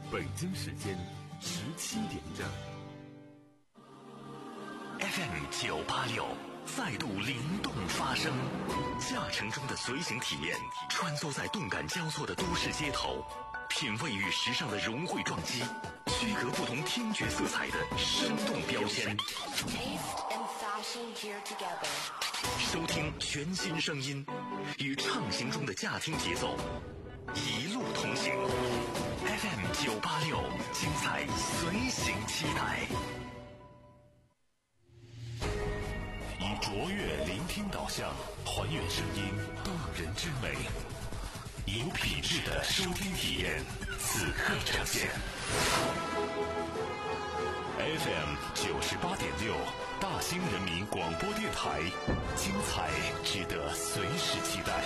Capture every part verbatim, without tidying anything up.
北京时间十七点整。 F M 九八六再度灵动发声，驾乘中的随行体验，穿梭在动感交错的都市街头，品味与时尚的融汇撞击，区隔不同听觉色彩的生动标签。收听全新声音，与畅行中的驾听节奏，一路同行。F M 九八六，精彩随行期待。以卓越聆听导向，还原声音动人之美，有品质的收听体验，此刻呈现。F M 九十八点六，大兴人民广播电台，精彩值得随时期待。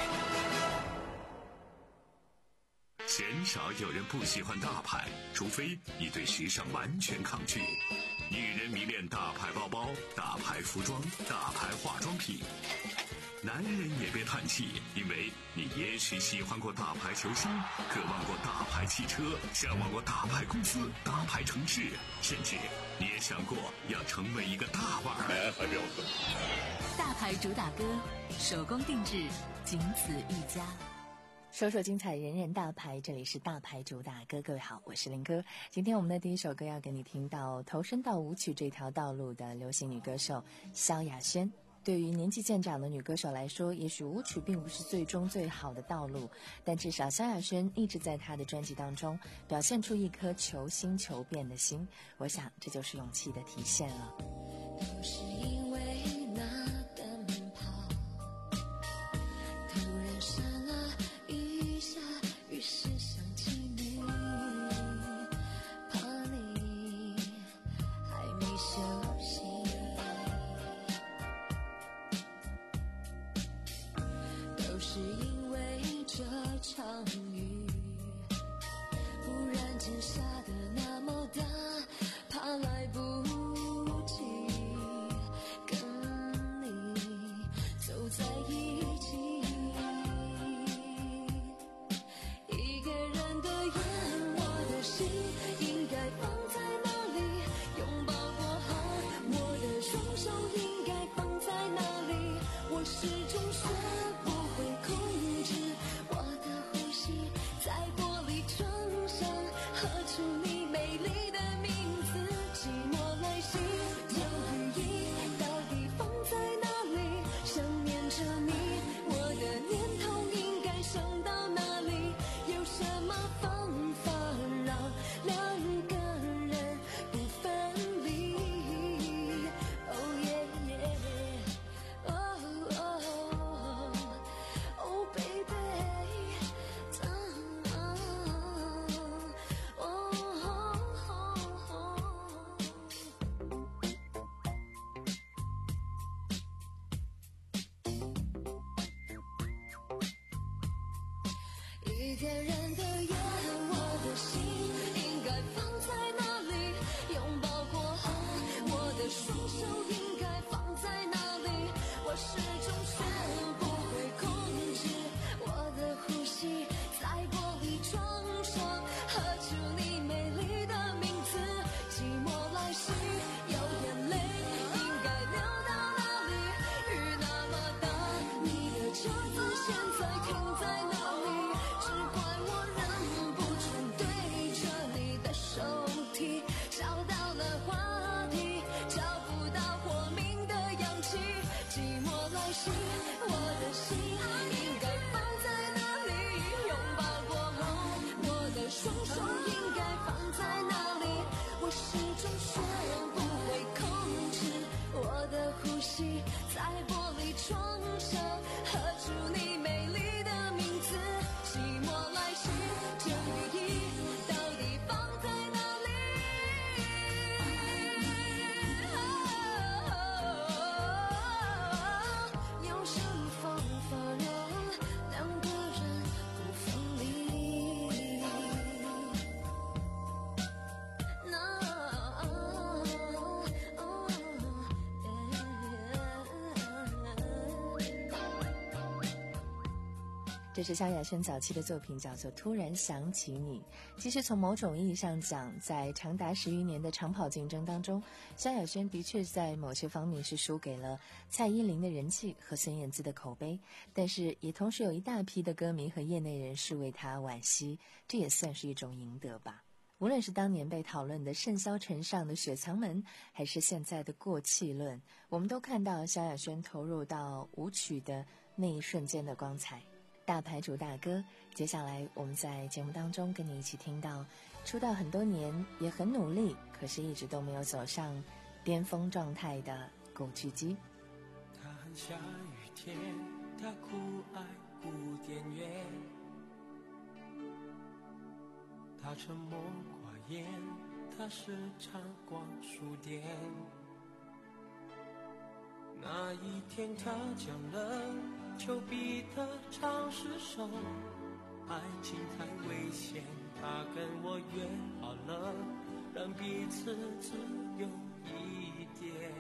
鲜少有人不喜欢大牌，除非你对时尚完全抗拒。女人迷恋大牌包包、大牌服装、大牌化妆品。男人也别叹气，因为你也许喜欢过大牌球星，渴望过大牌汽车，向往过大牌公司、大牌城市，甚至你也想过要成为一个大腕儿。还标准。 大牌主打歌，手工定制，仅此一家。 首首精彩，人人大牌，这里是大牌主打歌。各位好，我是林哥。今天我们的第一首歌要给你听到投身到舞曲这条道路的流行女歌手萧亚轩。对于年纪渐长的女歌手来说，也许舞曲并不是最终最好的道路，但至少萧亚轩一直在她的专辑当中表现出一颗求新求变的心，我想这就是勇气的体现了。 都是因为那奔跑突然闪了一下，于是想起你，怕你还没休息，都是因为这场雨忽然间下得那么大，怕来不及跟你走在一起，一个人的眼，我的心应该放在哪里？拥抱过后，我的双手应该放在哪里？我始终学不会控制我的呼吸，在玻璃窗上刻出你美丽的名字，寂寞来袭，犹豫到底放在哪里？想念着你，我的念头应该想到哪里？有什么方法让两个人不分离？ Oh yeah yeah Oh oh Oh baby一个人的夜，我的心应该这是萧亚轩早期的作品，叫做《突然想起你》。其实从某种意义上讲，在长达十余年的长跑竞争当中，萧亚轩的确在某些方面是输给了蔡依林的人气和孙燕姿的口碑，但是也同时有一大批的歌迷和业内人士为他惋惜，这也算是一种赢得吧。无论是当年被讨论的甚嚣尘上的雪藏门，还是现在的过气论，我们都看到萧亚轩投入到舞曲的那一瞬间的光彩。大牌主打歌，接下来我们在节目当中跟你一起听到出道很多年也很努力，可是一直都没有走上巅峰状态的古巨基。 他很下雨天，他酷爱古典乐，他沉默寡言，他时常逛书店。那一天他讲了丘比特唱诗首，爱情太危险，他跟我约好了，让彼此自由一点。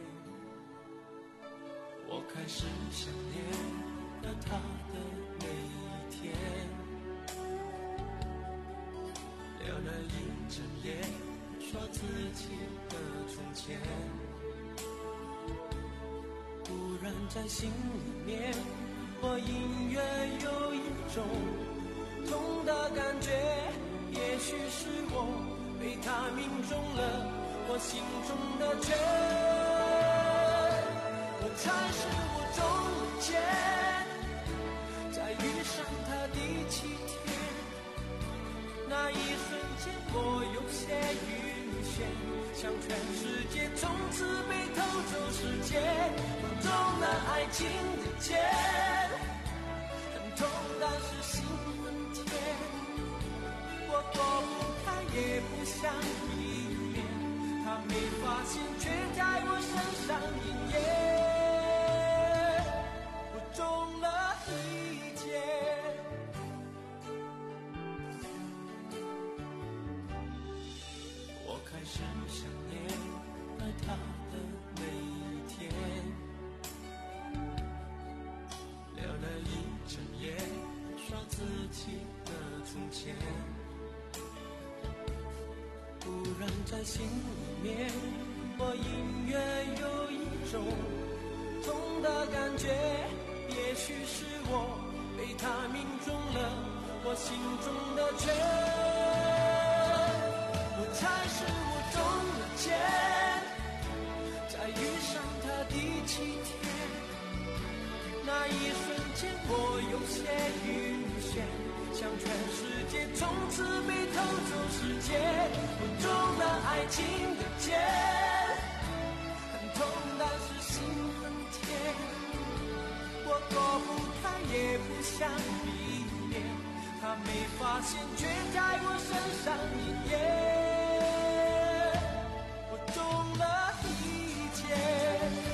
我开始想念了他的每一天，聊了一整夜，说自己的从前。突然在心里面，我隐约有一种痛的感觉，也许是我被他命中了我心中的缺，我才是我中了箭，在遇上他第七天，那一瞬间我有些晕眩，像全世界从此被偷走世界，中了爱情的箭，很痛但是心很甜，我躲不开也不想避免，他没发现却在我身上应验，我中了一箭。我开始想念了他的每一天，聊了一整夜，说自己的从前。突然在心里面，我隐约有一种痛的感觉，也许是我被他命中了我心中的缺，我才是我中了箭，在遇上他第七天，那一瞬间我有些晕眩，像全世界从此被偷走世界，我中了爱情的箭，很痛但是心很甜，我躲不开也不想避免，他没发现却在我身上应验，我中了一箭。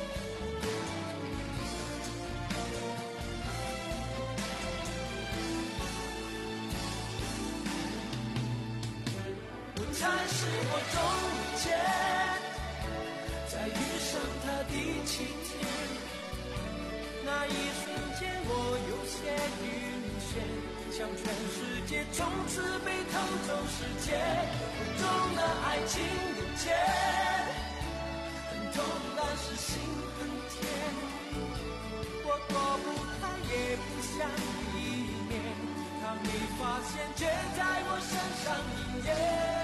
才是我中了箭，在遇上他第七天，那一瞬间我有些晕眩，像全世界从此被偷走世界，我中了爱情的箭，很痛但是心很甜，我躲不开也不想避免，他没发现却在我身上应验，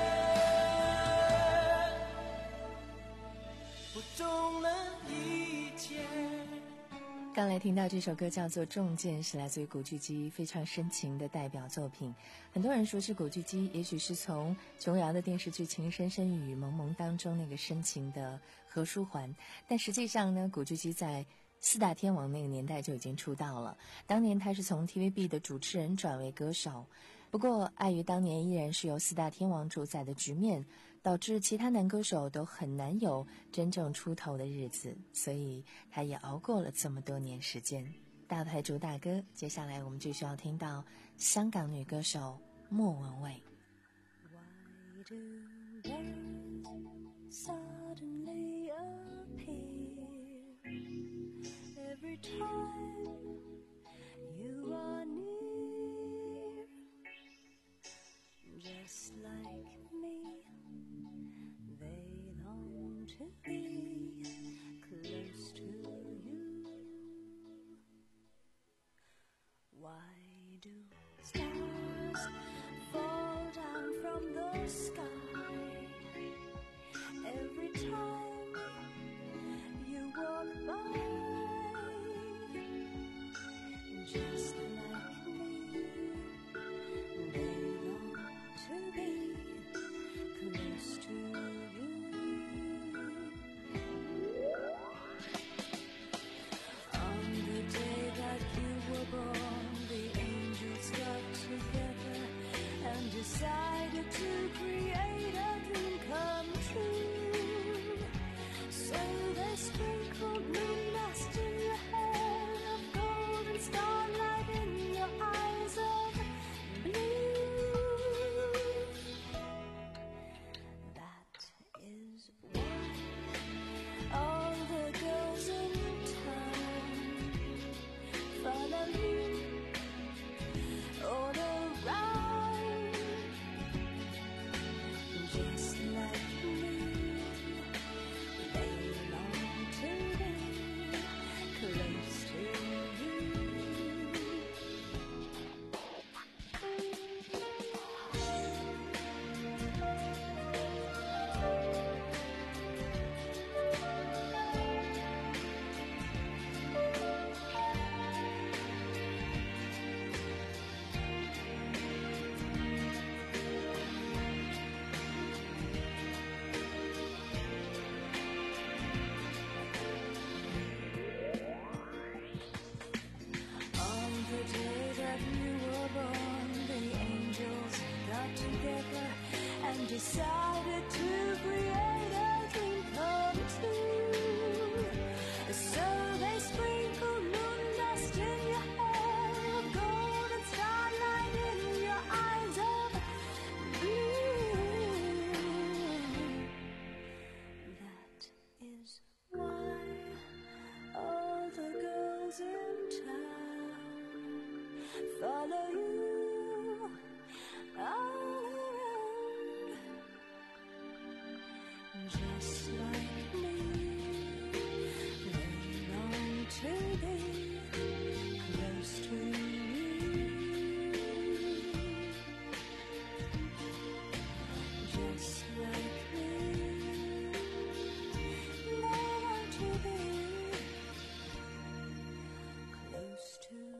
我中了一箭。 刚来听到这首歌叫做《中箭》，是来自于古巨基非常深情的代表作品。很多人说是古巨基，也许是从琼瑶的电视剧《情深深雨蒙蒙》当中那个深情的何书桓，但实际上呢，古巨基在四大天王那个年代就已经出道了。当年他是从 T V B 的主持人转为歌手，不过碍于当年依然是由四大天王主宰的局面，导致其他男歌手都很难有真正出头的日子，所以他也熬过了这么多年时间。大牌主打歌，接下来我们就需要听到香港女歌手莫文蔚。 Why do words suddenly appear every time you are near Just like me, they long to be close to you. Why do stars fall down from the sky every time you walk by? Just like me, they long to be close to you. On the day that you were born, the angels got together and decided to create a dream come true. So they sprinkled moon dust in your hair, of golden starlight in your eyes of blue. That is why all the girls in town follow you all around. Just like me, they long to be close to you. On the day that you were born, the angels got together and decided to create a dream come true. So they sprinkled moon dust in your hair, of golden starlight in your eyes of blue. That is why all the girls in town follow you all around. Just like me, they long to be close to you. Just like me, they long to be close to you.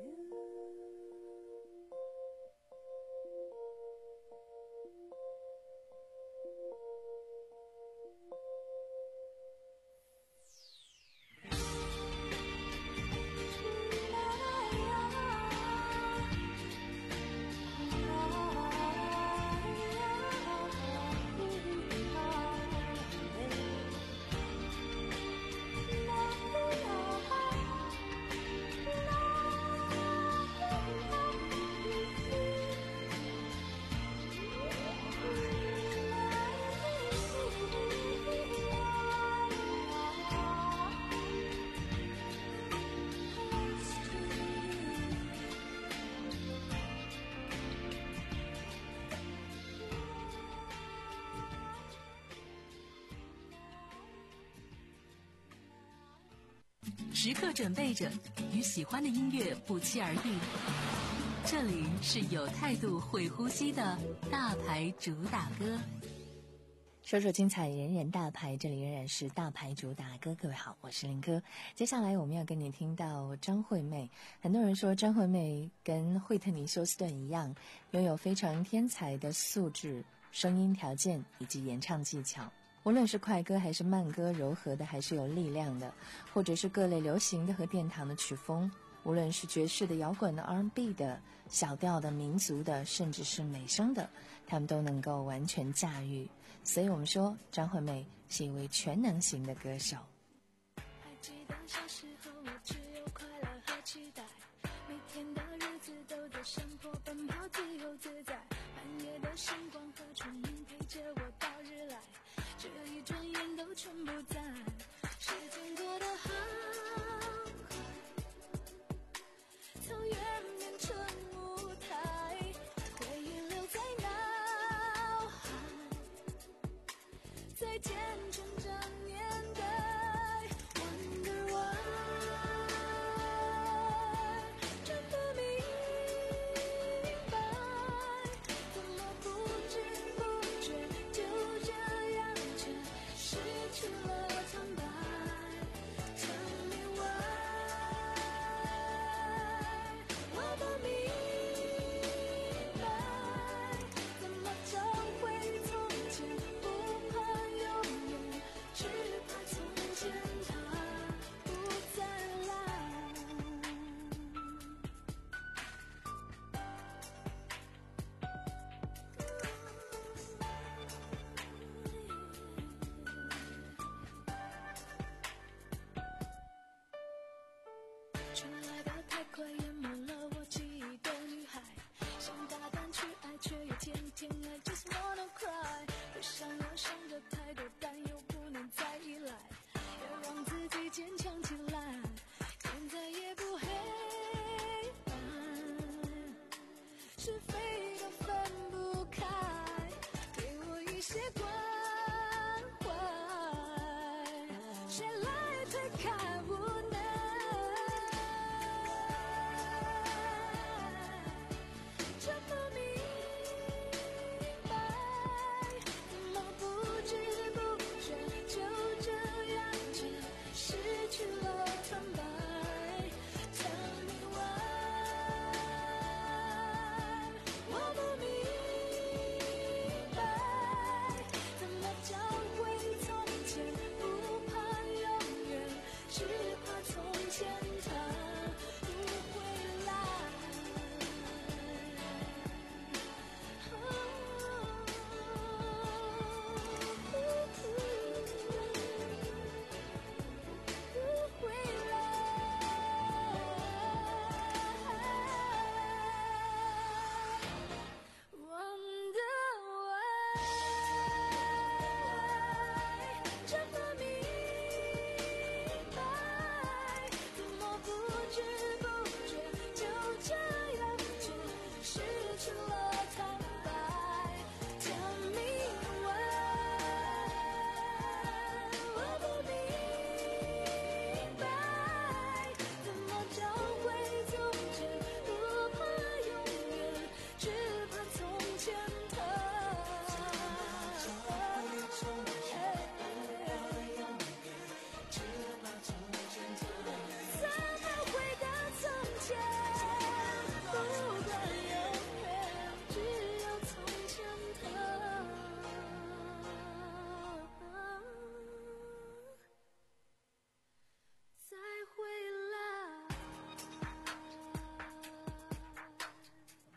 时刻准备着与喜欢的音乐不期而遇。这里是有态度会呼吸的大牌主打歌。 说说精彩，人人大牌，这里仍然是大牌主打歌。各位好，我是林哥。接下来我们要跟你听到张惠妹。很多人说张惠妹跟惠特尼休斯顿一样，拥有非常天才的素质、声音条件以及演唱技巧。无论是快歌还是慢歌，柔和的还是有力量的，或者是各类流行的和殿堂的曲风，无论是爵士的、摇滚的、R and B 的、小调的、民族的，甚至是美声的，他们都能够完全驾驭。所以我们说张惠妹是一位全能型的歌手。 还记得小时候我只有快乐和期待，每天的日子都在山坡奔跑，自由自在，半夜的星光和春影陪着我到日来，这一转眼都全部在，时间过得好快，草原变成舞台，回忆留在那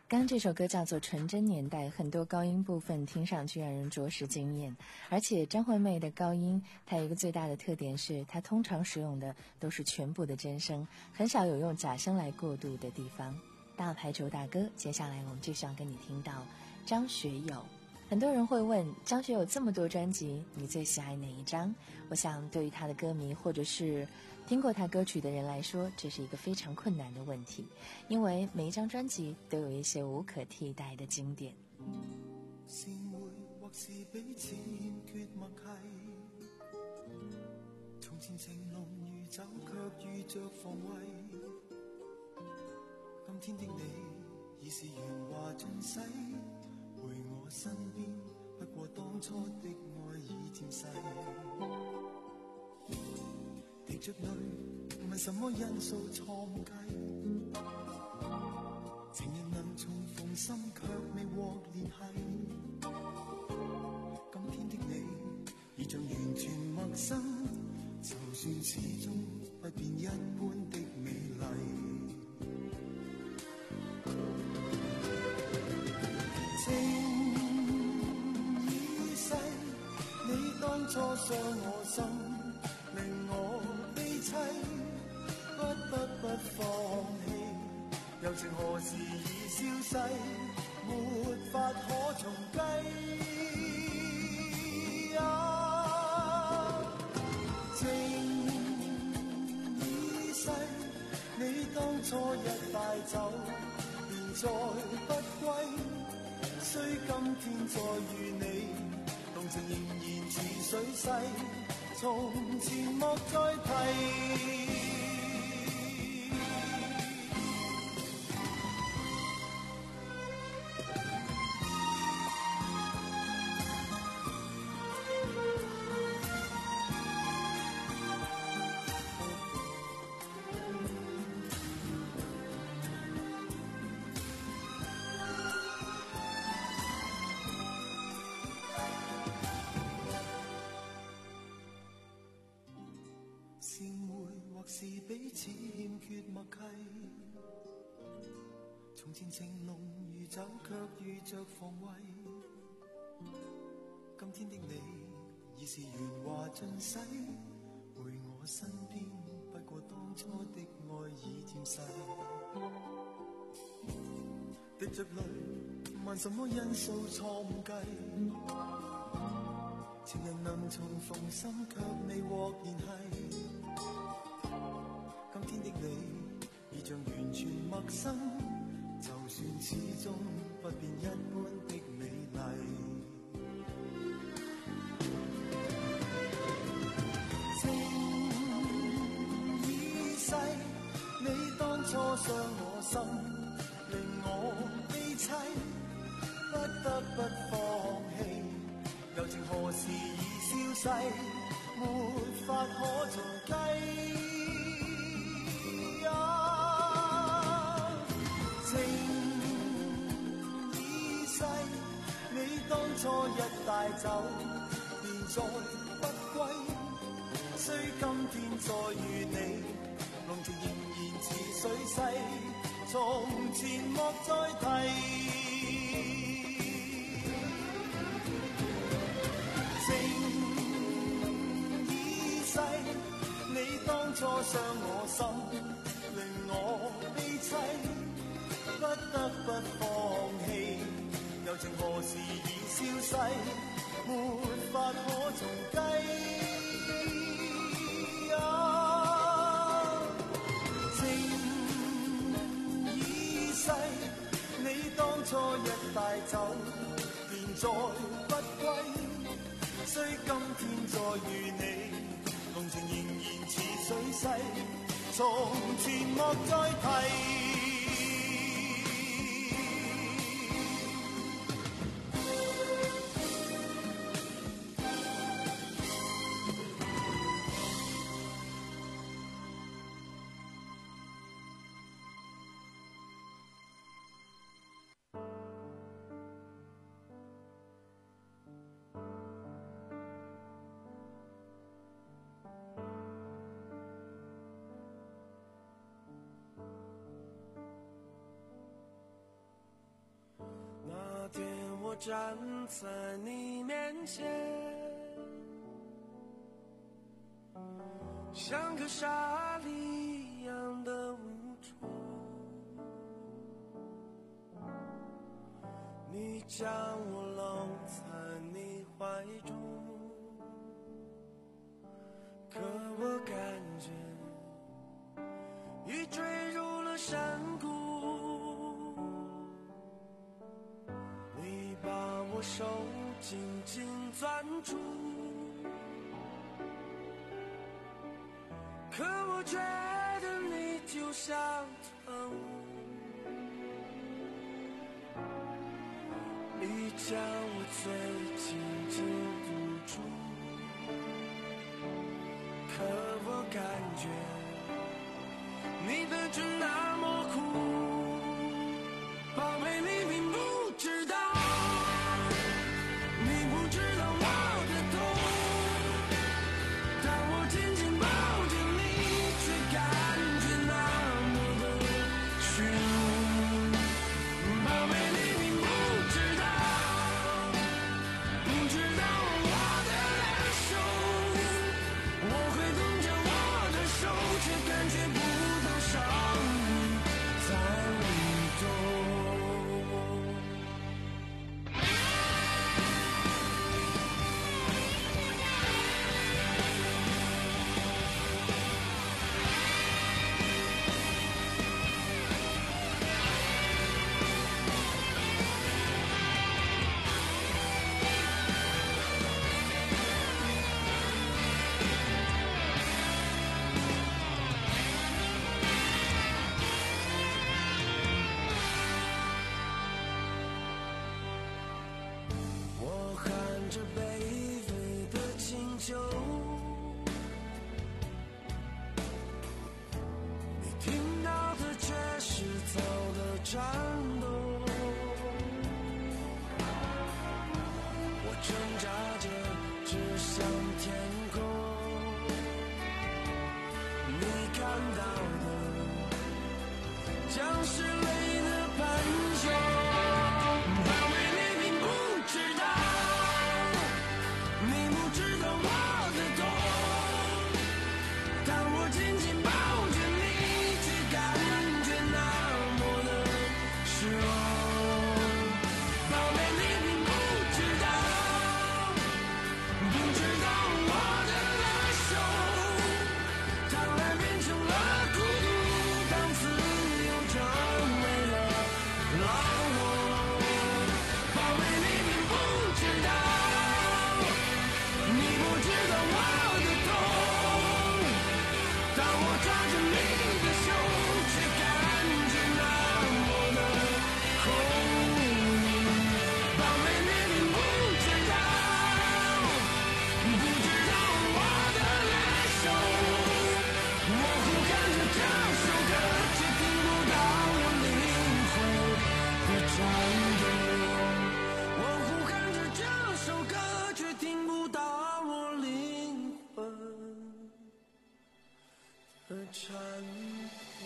刚这首歌叫做《纯真年代》，很多高音部分听上去让人着实惊艳。而且张惠妹的高音，它有一个最大的特点是，她通常使用的都是全部的真声，很少有用假声来过渡的地方。大牌主打歌，接下来我们继续要跟你听到张学友。很多人会问，张学友这么多专辑，你最喜爱哪一张？我想对于他的歌迷或者是听过他歌曲的人来说，这是一个非常困难的问题，因为每一张专辑都有一些无可替代的经典。 是会或是彼此欠缺默契，從前情濃如酒，卻遇着防衛。今天的你已是鉛華盡洗，陪我身邊，不過當初的愛已漸逝。滴着淚，問什麼因素錯誤計？情人能重逢心，卻未獲聯繫。今天的你已像完全陌生，就算始終不變一般的美麗。情已逝，你當初傷我心，令我悲凄，不得不放棄。柔情何時已消逝，沒法可重計。啊，情已逝，你當初一帶走，便再不歸。雖今天再遇你，動情仍然似水逝，從前莫再提。是會或是彼此欠缺默契，從前情濃如酒，卻遇着防衛。今天的你已是鉛華盡洗，陪我身邊，不過當初的愛已漸逝。滴着淚，問什麼因素錯誤計？情人能重逢心，卻未獲聯繫。今天的你已像完全陌生，就算始終不變一般的美麗。情已逝，你當初傷我心，令我悲凄，不得不放棄。柔情何時已消逝，沒法可重計。情已逝，你當初一帶走，便再不歸。雖今天再遇你，濃情仍然似水逝，從前莫再提。情已逝，你當初傷我心，令我悲凄，不得不放棄。柔情何時已消逝，沒法可重計。啊，情已逝，你當初一帶走，便再不歸。雖今天再遇你，濃情仍然似水逝，從前莫再提。 站在你面前，像个傻梨一样的无助。你将我搂在你怀中，可我感觉已坠入了山谷。你把我手紧紧攥住，可我觉得你就像特务，你将我最紧紧堵住，可我感觉你的唇那么苦，宝贝，你并不知道，你不知道我的痛，当我紧紧抱着你，却感觉那么的虚无。宝贝，你并不知道，不知道我的感受，我会动着我的手，却感觉不到伤在舞动。我含着卑微的请求，你听到的却是早的颤抖。我挣扎着指向天空，你看到的将是泪的盘旋。宝贝，你并不知道，你不知道我的痛，当我紧紧抱着你，却感觉那么的失落。宝贝，你并不知道，不知道我的难受，当爱变成了孤独，当自由成为了牢笼。宝贝，你并不知道，你不知道我的痛，当我抓着你的手，却感觉那么的空。宝贝，你并不知道，不知道我的难受，我呼喊着这首歌，却听不到我灵魂的颤动。我呼喊着这首歌，却听不到我灵魂的颤动。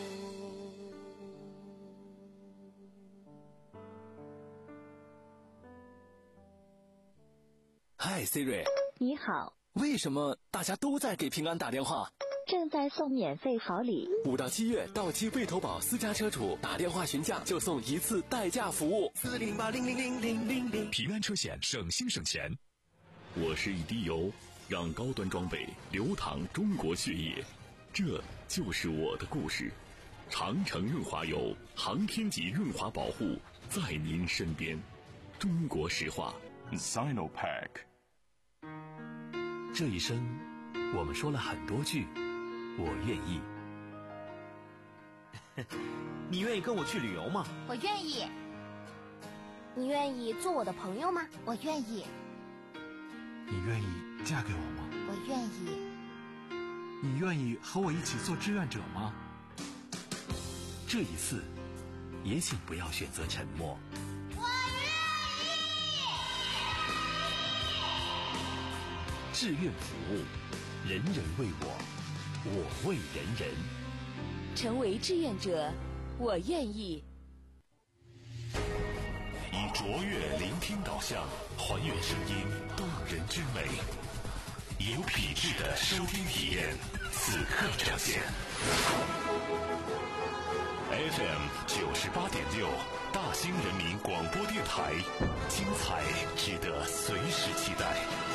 嗨 Siri， 你好， 为什么大家都在给平安打电话？ 正在送免费好礼。 五到七月，到期未投保私家车主打电话询价就送一次代驾服务。 四零八零零零零零零。 平安车险，省心省钱。我是一滴油，让高端装备流淌中国血液，这就是我的故事。长城润滑油，航天级润滑保护，在您身边。中国石化 Sinopac。 这一生，我们说了很多句我愿意。 你愿意跟我去旅游吗？ 我愿意。你愿意做我的朋友吗？我愿意。 你愿意嫁给我吗？ 我愿意。 你愿意和我一起做志愿者吗？ 这一次，也请不要选择沉默。 我愿意。 志愿服务，人人为我，我为人人。 成为志愿者，我愿意。 以卓越聆听导向，还原声音动人之美，有品质的收听体验，此刻呈现。F M 九十八点六，大兴人民广播电台，精彩值得随时期待。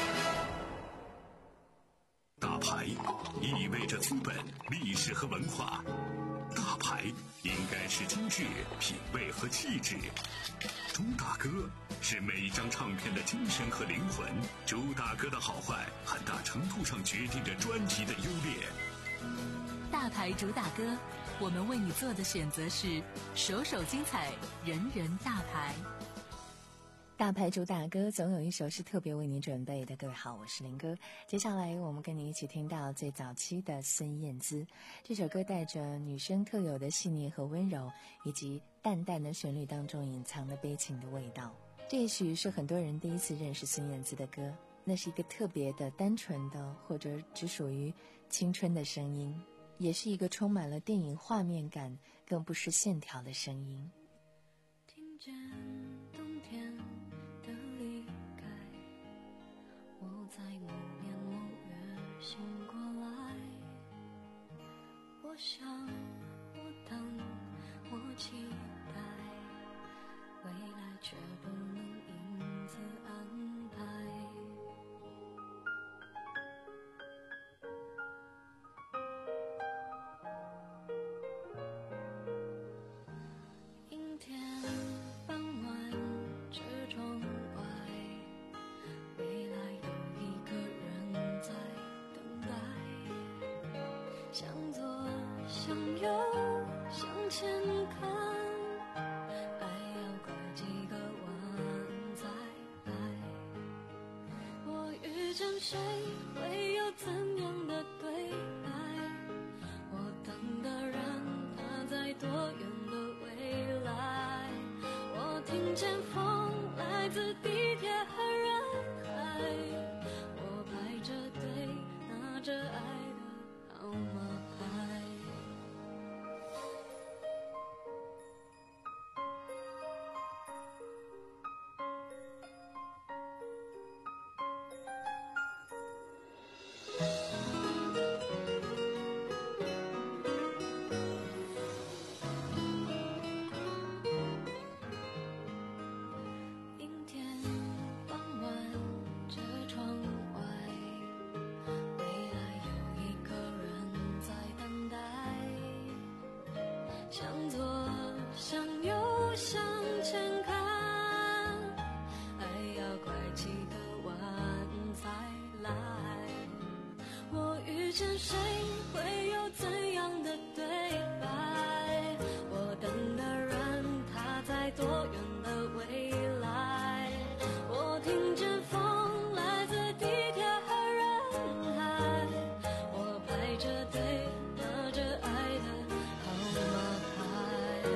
大牌意味着资本、历史和文化，大牌应该是精致、品味和气质。朱大哥是每一张唱片的精神和灵魂，朱大哥的好坏很大程度上决定着专辑的优劣。 大牌主打歌，我们为你做的选择是首首精彩，人人大牌。 大牌主打歌总有一首是特别为你准备的。各位好，我是林哥。接下来我们跟你一起听到最早期的孙燕姿，这首歌带着女生特有的细腻和温柔，以及淡淡的旋律当中隐藏的悲情的味道。这也许是很多人第一次认识孙燕姿的歌，那是一个特别的单纯的，或者只属于青春的声音，也是一个充满了电影画面感，更不失线条的声音。 听见冬天的离开，我在某年某月醒过来，我想我等我期待，未来却不能因此安排。阴天傍晚，车窗外，未来有一个人在等待，向左向右向前看，爱要拐几个弯再来。我遇见谁会有怎样的对白，我等的人他在多远的未来，我听见风来自地铁和人海，我排着队拿着爱的号码牌。阴天傍晚，车窗外，未来有一个人在等待，向左向右向前看，爱要拐几个弯才来。我遇见谁会有怎样的对白，我等的人他在多远的未来，我听见风来自地铁和人海，我排着队拿着爱的号码牌。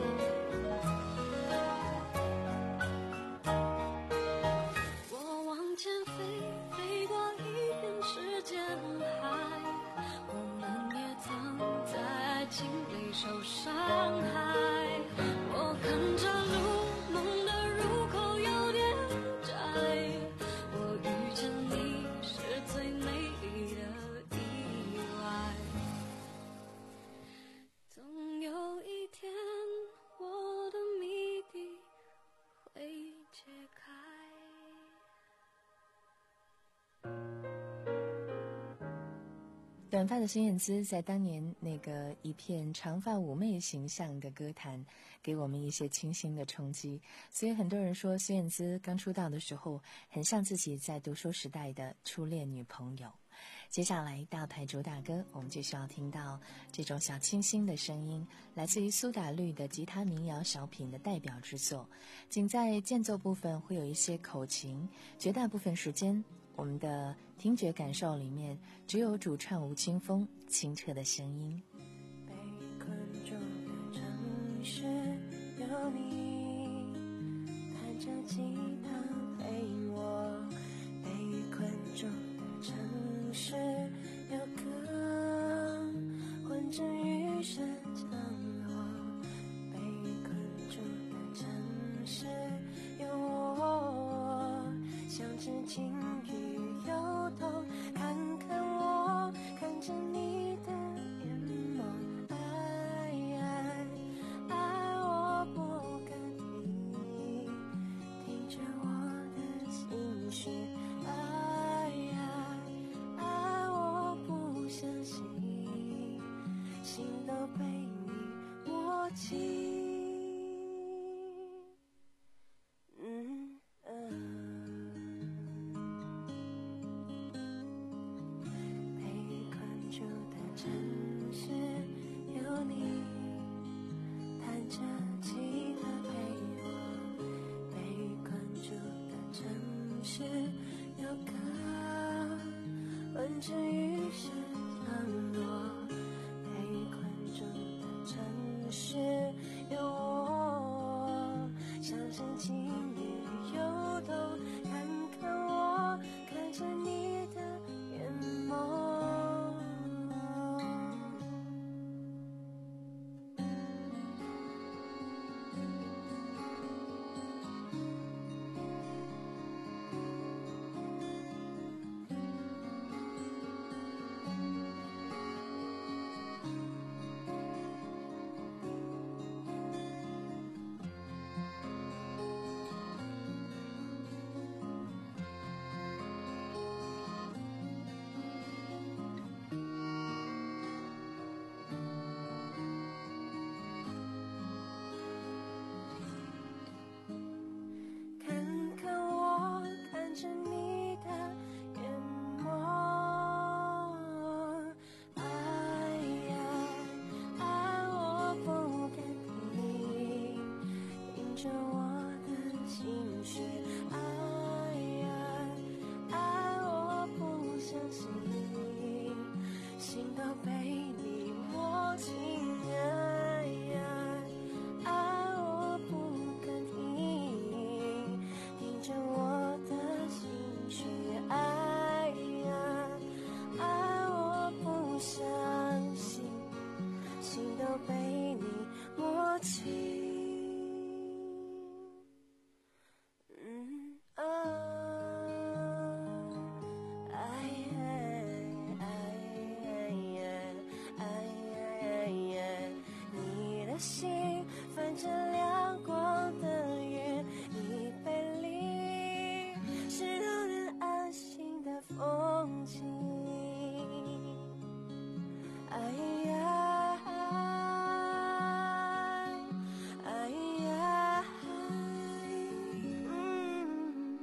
我往前飞，飞过一片时间海，我们也曾在爱情里受伤害，我看着路梦的入口有点窄，我遇见你是最美丽的意外，总有一天我的谜底会解开。 短发的孙燕姿在当年那个一片长发妩媚形象的歌坛，给我们一些清新的冲击。所以很多人说孙燕姿刚出道的时候，很像自己在读书时代的初恋女朋友。接下来大牌主打歌，我们就需要听到这种小清新的声音，来自于苏打绿的吉他民谣小品的代表之作。仅在间奏部分会有一些口琴，绝大部分时间我们的听觉感受里面只有主唱吴青峰清澈的声音。 被困住的城市有你，弹着吉他陪我，被困住的城市有歌混着雨声降落，被困住的城市有看着雨声降落，被困住的城市有我，想象情侣游动，看看我，看着你的眼眸。心泛着亮光的云，你背离是让人安心的风景。哎呀，哎呀，嗯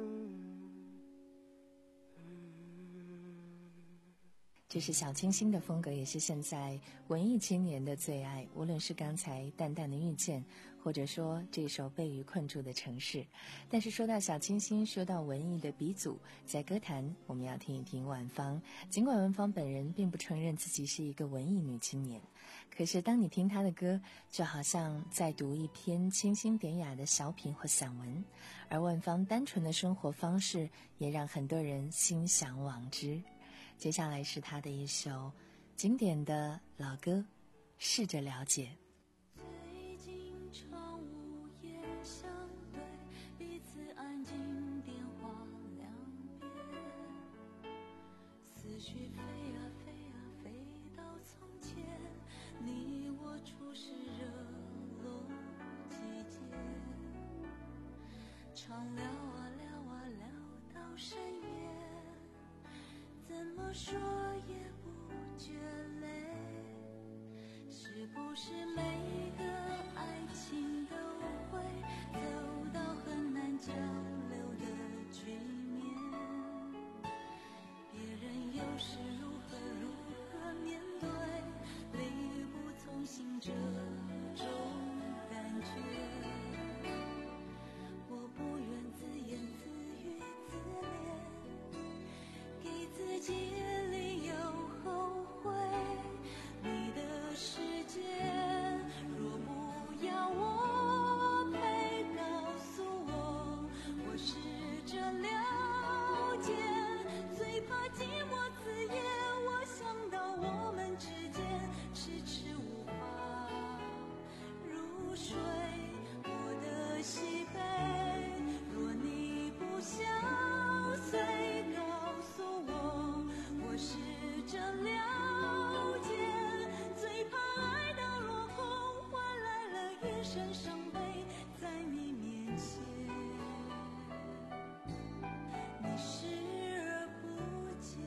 这是小清新的风格，也是现在文艺青年的最爱。无论是刚才淡淡的遇见，或者说这首被雨困住的城市。但是说到小清新，说到文艺的鼻祖，在歌坛我们要听一听万芳。尽管万芳本人并不承认自己是一个文艺女青年，可是当你听她的歌，就好像在读一篇清新典雅的小品或散文。而万芳单纯的生活方式，也让很多人心向往之。接下来是他的一首经典的老歌，试着了解。 最近常午夜相对，彼此安静电话两边，思绪飞啊飞啊飞到从前，你我初识热络季节，常聊啊聊啊聊到深夜，怎么说也不觉累，是不是每个爱情都会走到很难交流的局面？别人又是如何如何面对，力不从心这种感觉，我不愿自言自语自怜，给自己理由后悔。你的世界若不要我陪，告诉我，我试着了解。最怕寂寞子夜，我想到我们之间迟迟无法入睡。我的喜悲，若你不相随，告诉我，我试着了解。最怕爱到落空，换来了一身伤悲，在你面前你视而不见。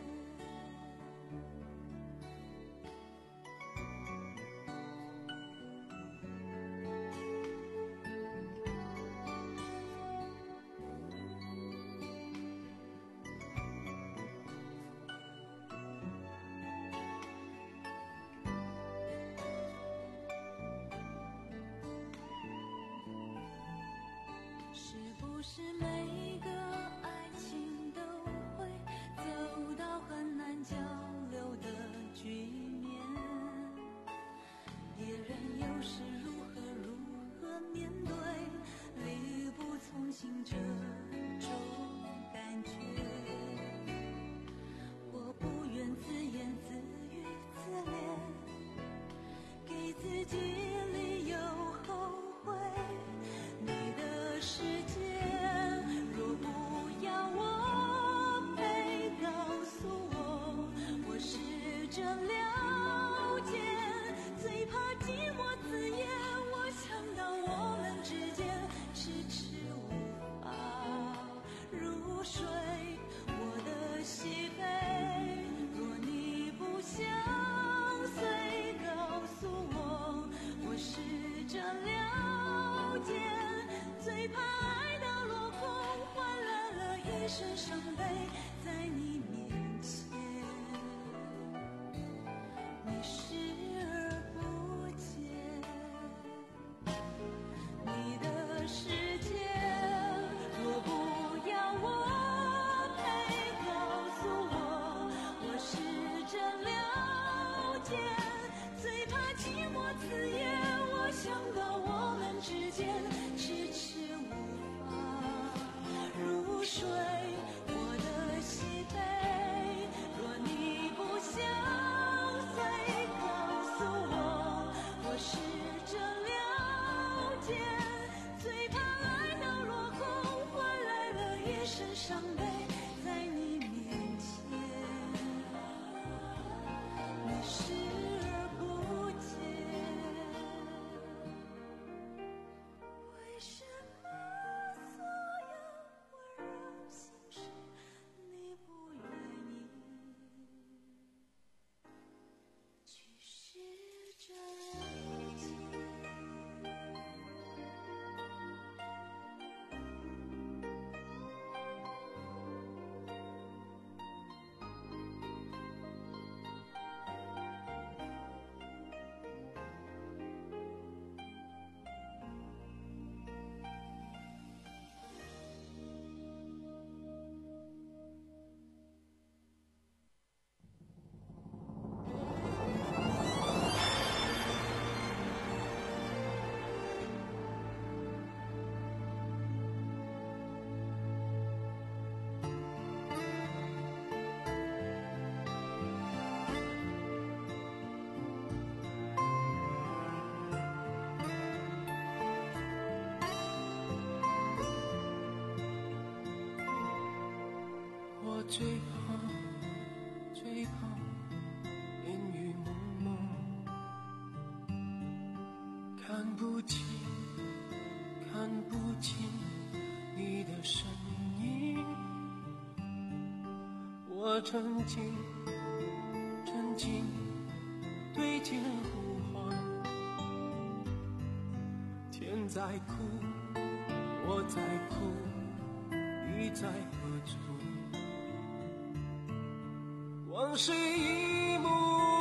是不是每个爱情都会走到很如水，我的西北。若你不相随，告诉我，我试着了解。最怕爱到落空，换来了一身伤悲，在你面前，你视而不见。你的世界，若不要我陪，告诉我，我试着了解。最怕寂寞刺眼，我想到我们之间迟迟无法入睡。我的西北，若你不相随，告诉我，我试着了解。最怕爱到落空，换来了一身伤悲，在你面前，你视而不见。为什么所有温柔心事，你不愿意去试着了解？ 我最怕，最怕烟雨蒙蒙，看不清，看不清你的身影。我曾经，曾经对天呼唤，天在哭，我在哭，你在何处？往事一幕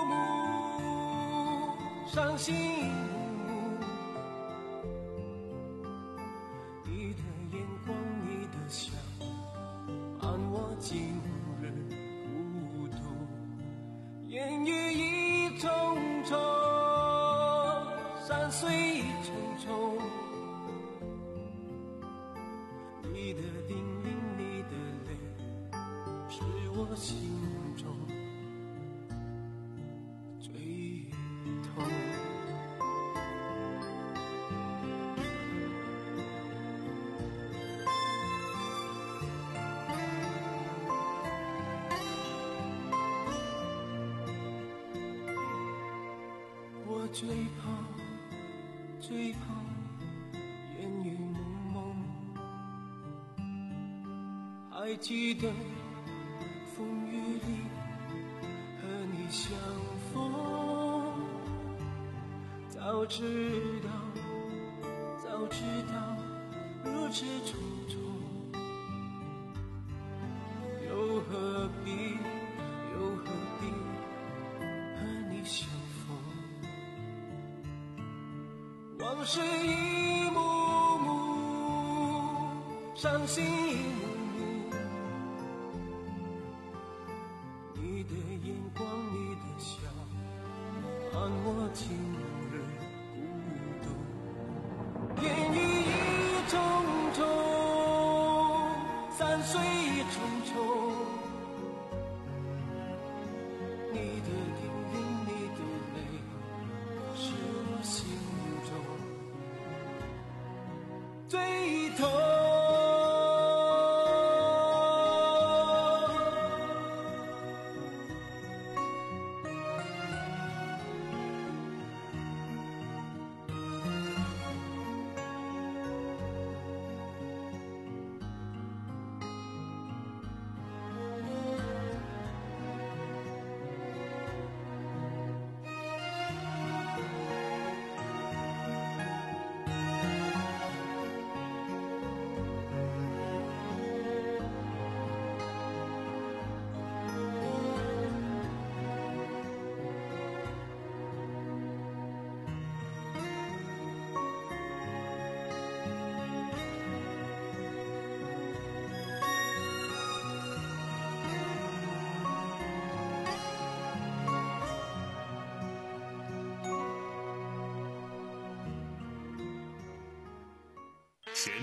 幕，伤心一幕幕。你的眼光，你的笑，伴我今日孤独。烟雨一重重，山水一重重。你的叮咛，你的泪，是我心中最痛。我最怕，最怕烟雨蒙蒙。还记得风雨里和你相逢，早知道，早知道如此匆匆，又何必，又何必和你相逢？往事一幕幕，伤心一幕幕。你的眼光，你的笑，伴我今日孤独。烟雨一重重，山水一重重。你的叮咛，你的泪，是我心中最痛。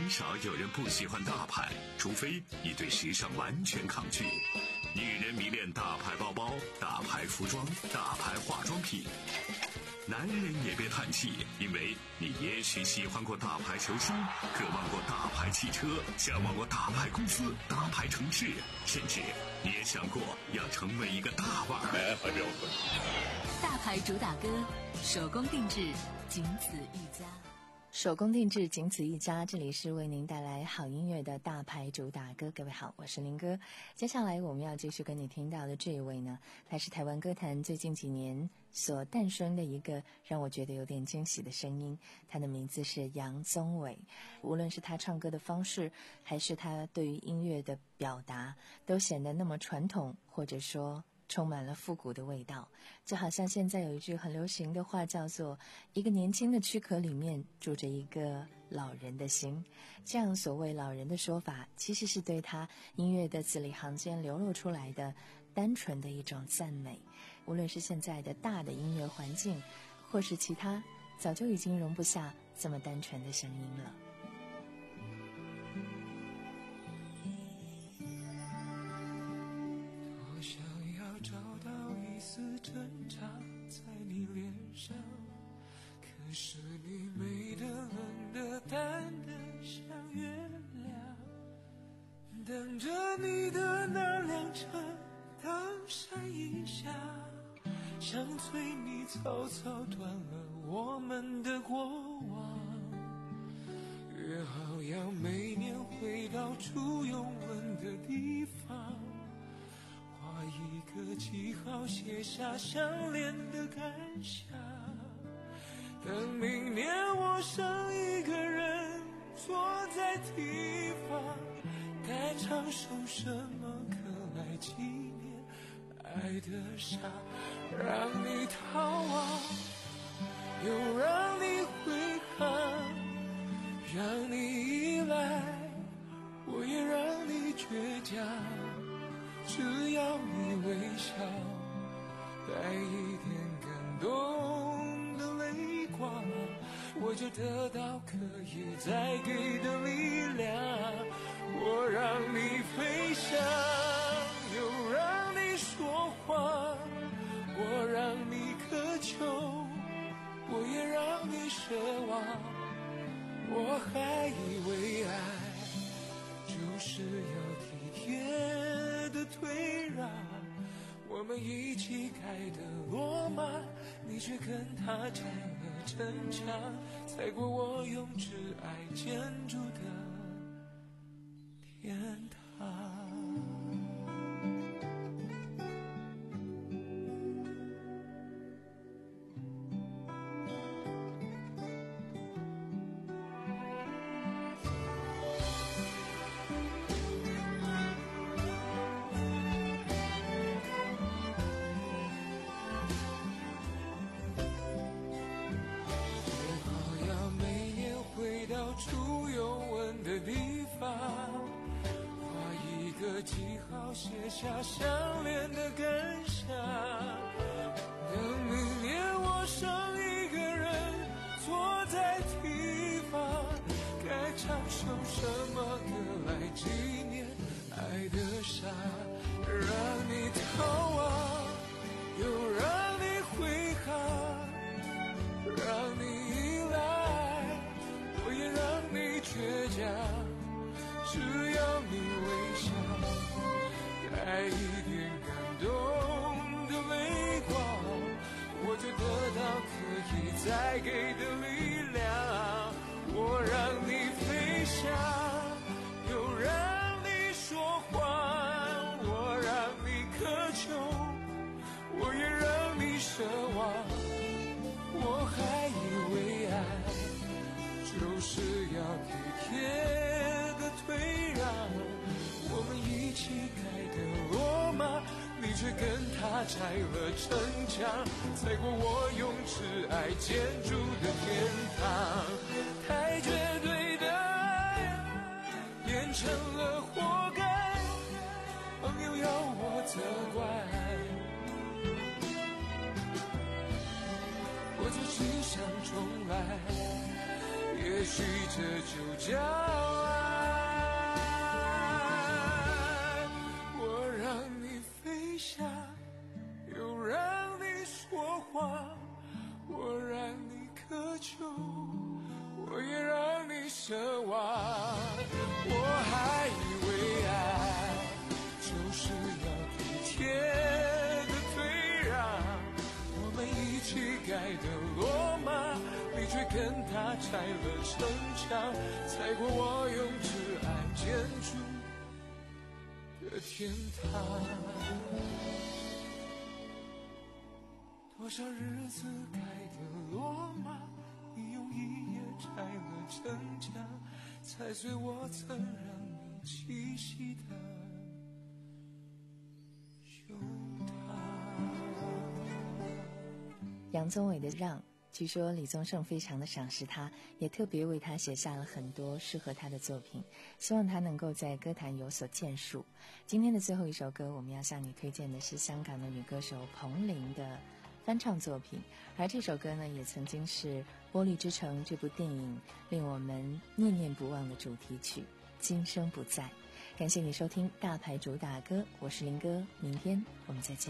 鲜少有人不喜欢大牌，除非你对时尚完全抗拒。女人迷恋大牌包包、大牌服装、大牌化妆品。男人也别叹气，因为你也许喜欢过大牌球星，渴望过大牌汽车，向往过大牌公司、大牌城市，甚至你也想过要成为一个大腕儿。哎，还没有分。 大牌主打歌，手工定制，仅此一家。 手工定制，仅此一家。这里是为您带来好音乐的大牌主打歌。各位好，我是林哥。接下来我们要继续跟你听到的这一位呢，他是台湾歌坛最近几年所诞生的一个让我觉得有点惊喜的声音。他的名字是杨宗纬。无论是他唱歌的方式，还是他对于音乐的表达，都显得那么传统，或者说充满了复古的味道。就好像现在有一句很流行的话，叫做一个年轻的躯壳里面住着一个老人的心。这样所谓老人的说法，其实是对他音乐的字里行间流露出来的单纯的一种赞美。无论是现在的大的音乐环境，或是其他，早就已经容不下这么单纯的声音了。 挣扎在你脸上，可是你美得冷得淡得像月亮，等着你的那辆车当闪一下，想催你草草断了我们的过往，约好要每年回到初拥吻的地方，画一个记号，写下相恋的感想，等明年我剩一个人坐在堤防，该唱首什么歌来纪念爱的傻，让你逃亡又让你挥汗，让你依赖我也让你倔强，只要你微笑，带一点感动的泪光，我就得到可以再给的力量。我让你飞翔，又让你说谎，我让你渴求，我也让你奢望，我还以为爱就是要体贴的退让，我们一起盖的罗马，你却跟他拆了城墙，踩过我用挚爱建筑的天堂。初拥吻的地方，画一个记号，写下相恋的感想，等明年我剩一个人坐在堤防，该唱首什么歌来纪念爱的傻，让你逃亡又让你挥汗，让你倔强，只要你微笑，带一点感动的泪光，我就得到可以再给的力量。我让你飞翔，又让你说谎，我让你渴求，我也让你奢望，我还以为爱就是要体贴的退让，我们一起盖的罗马，你却跟他拆了城墙，踩过我用挚爱建筑的天堂。太绝对的爱变成了活该，朋友要我责怪，我就只想重来， 也许这就叫爱。我让你飞翔，又让你说话，我让你渴求，我也让你奢望。我还以为爱就是要体贴的退让，我们一起盖的罗马，你却跟他拆了城墙，踩过我用挚爱建筑的天堂。多少日子盖的罗马，你用一夜拆了城墙，踩碎我曾让你栖息的胸膛。 杨宗纬的《让》，据说李宗盛非常的赏识他，也特别为他写下了很多适合他的作品，希望他能够在歌坛有所建树。今天的最后一首歌，我们要向你推荐的是香港的女歌手彭羚的翻唱作品，而这首歌呢，也曾经是《玻璃之城》这部电影令我们念念不忘的主题曲《今生不再》。感谢你收听大牌主打歌，我是林哥，明天我们再见。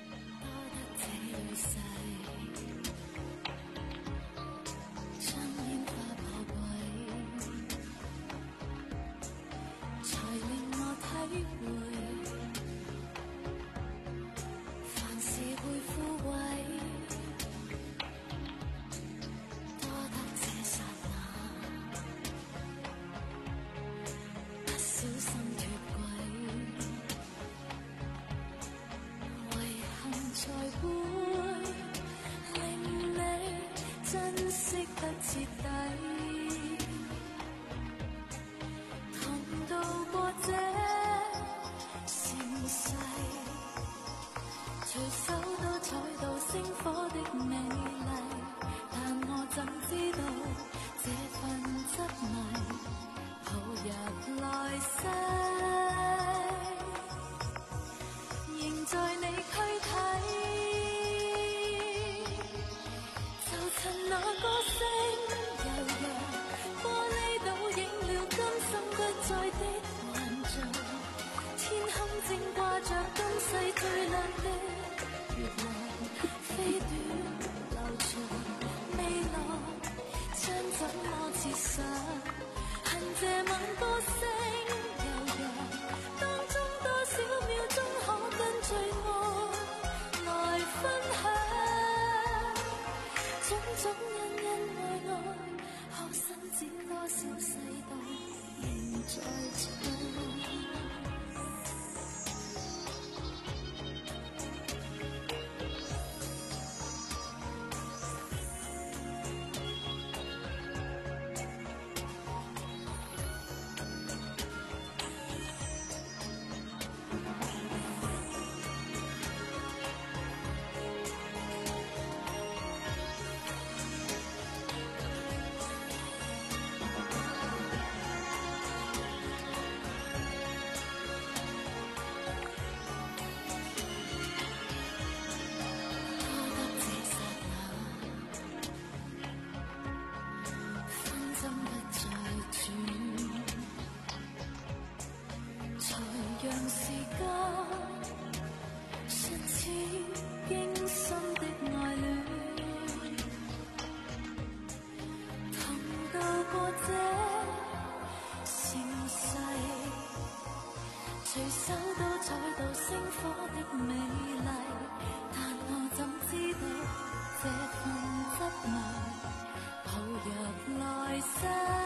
隨手都採到星火的美麗，但我怎知道這份執迷抱入來世，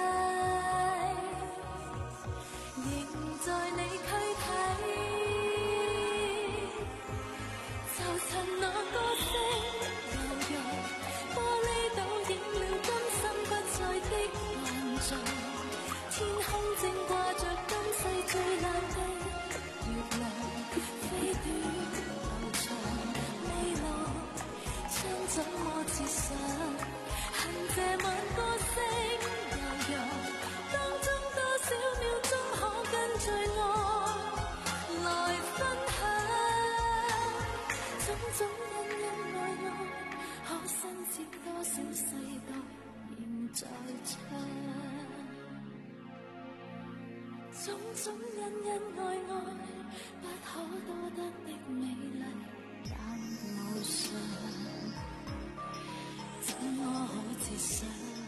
仍在你軀體，就趁那歌聲悠揚，玻璃倒映了今生不再的幻象，天空正掛着今世最亮的月亮，飛短流長，未來將怎麼設想？恨這晚歌聲悠揚，當中多少秒鐘可跟隨我？ 種種恩恩愛愛，不可多得的美麗，但無常，怎麼可接受？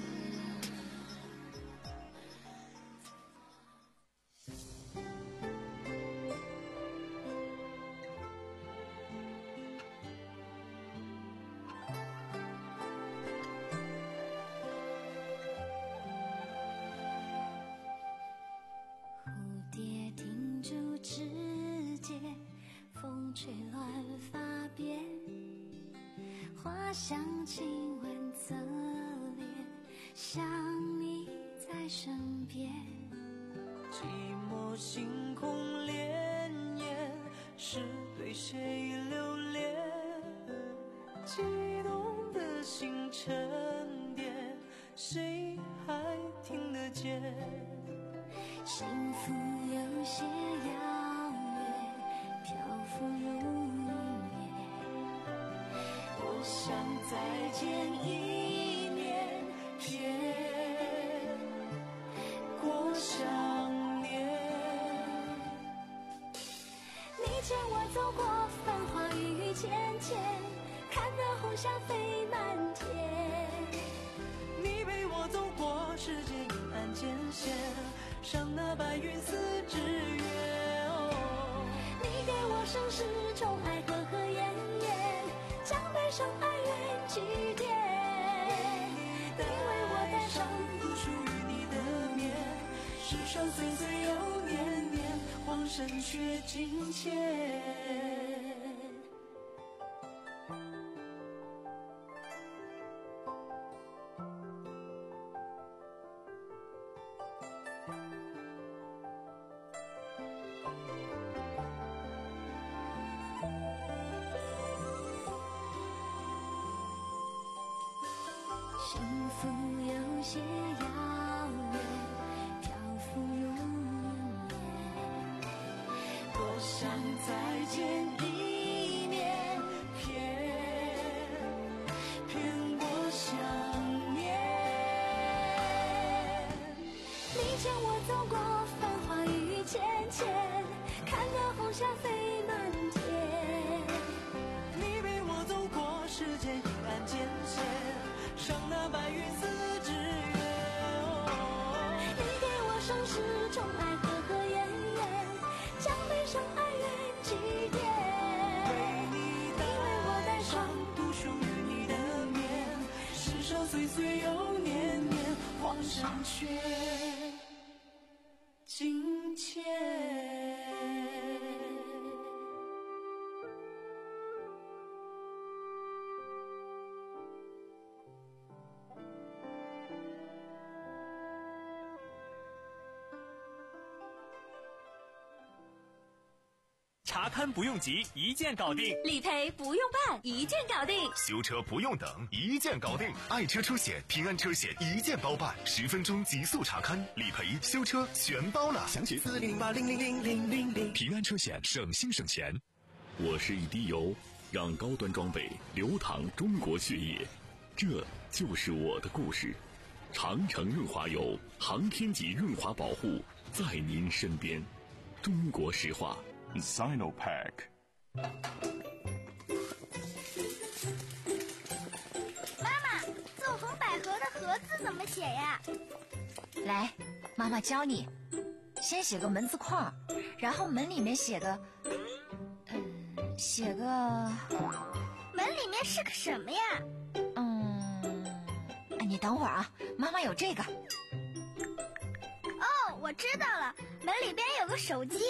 吹乱发边，花香亲吻侧脸，想你在身边。 寂寞星空潋滟，是对谁留恋？悸动的心沉淀，谁还听得见？ 幸福有些遥远，漂浮如云烟。我想再见一面，骗过想念。你牵我走过繁华与渐渐，看那红霞飞满天。 你陪我走过世界阴暗渐现，上那白云似纸鸢。哦， 你给我生世中爱和和艳艳，将悲伤哀怨祭奠。你为我戴上不属于你的面，世上岁岁又年年，黄山却尽欠。 幸福有些遥远，漂浮如云烟。 多想再见一面，骗骗过想念。 你牵我走过繁华与渐渐，看那红霞飞满天。 你陪我走过世界阴暗渐现，上那白云似纸鸢。哦， 你给我生世中爱和和艳艳，将悲伤哀怨祭奠。 为你为我戴上独属于你的面，世上岁岁又年年，黄山却尽欠。 查勘不用急，一键搞定； 理赔不用办，一键搞定； 修车不用等，一键搞定。爱车车险、平安车险一键包办，十分钟极速查勘、理赔、修车全包了。详询四零八零零零零零零。 平安车险，省心省钱。我是一滴油，让高端装备流淌中国血液，这就是我的故事。长城润滑油，航天级润滑保护，在您身边。中国石化。Sinopac。 妈妈，纵横捭阖的阖字怎么写呀？ 来，妈妈教你。先写个门字框，然后门里面写个，嗯，写个。 门里面是个什么呀？ 嗯，你等会儿啊，妈妈有这个。 哦，我知道了，门里边有个手机。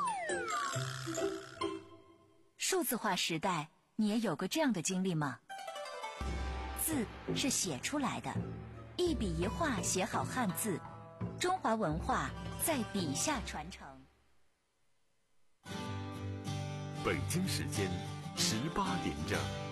数字化时代，你也有过这样的经历吗？字是写出来的，一笔一画写好汉字，中华文化在笔下传承。 北京时间十八点整。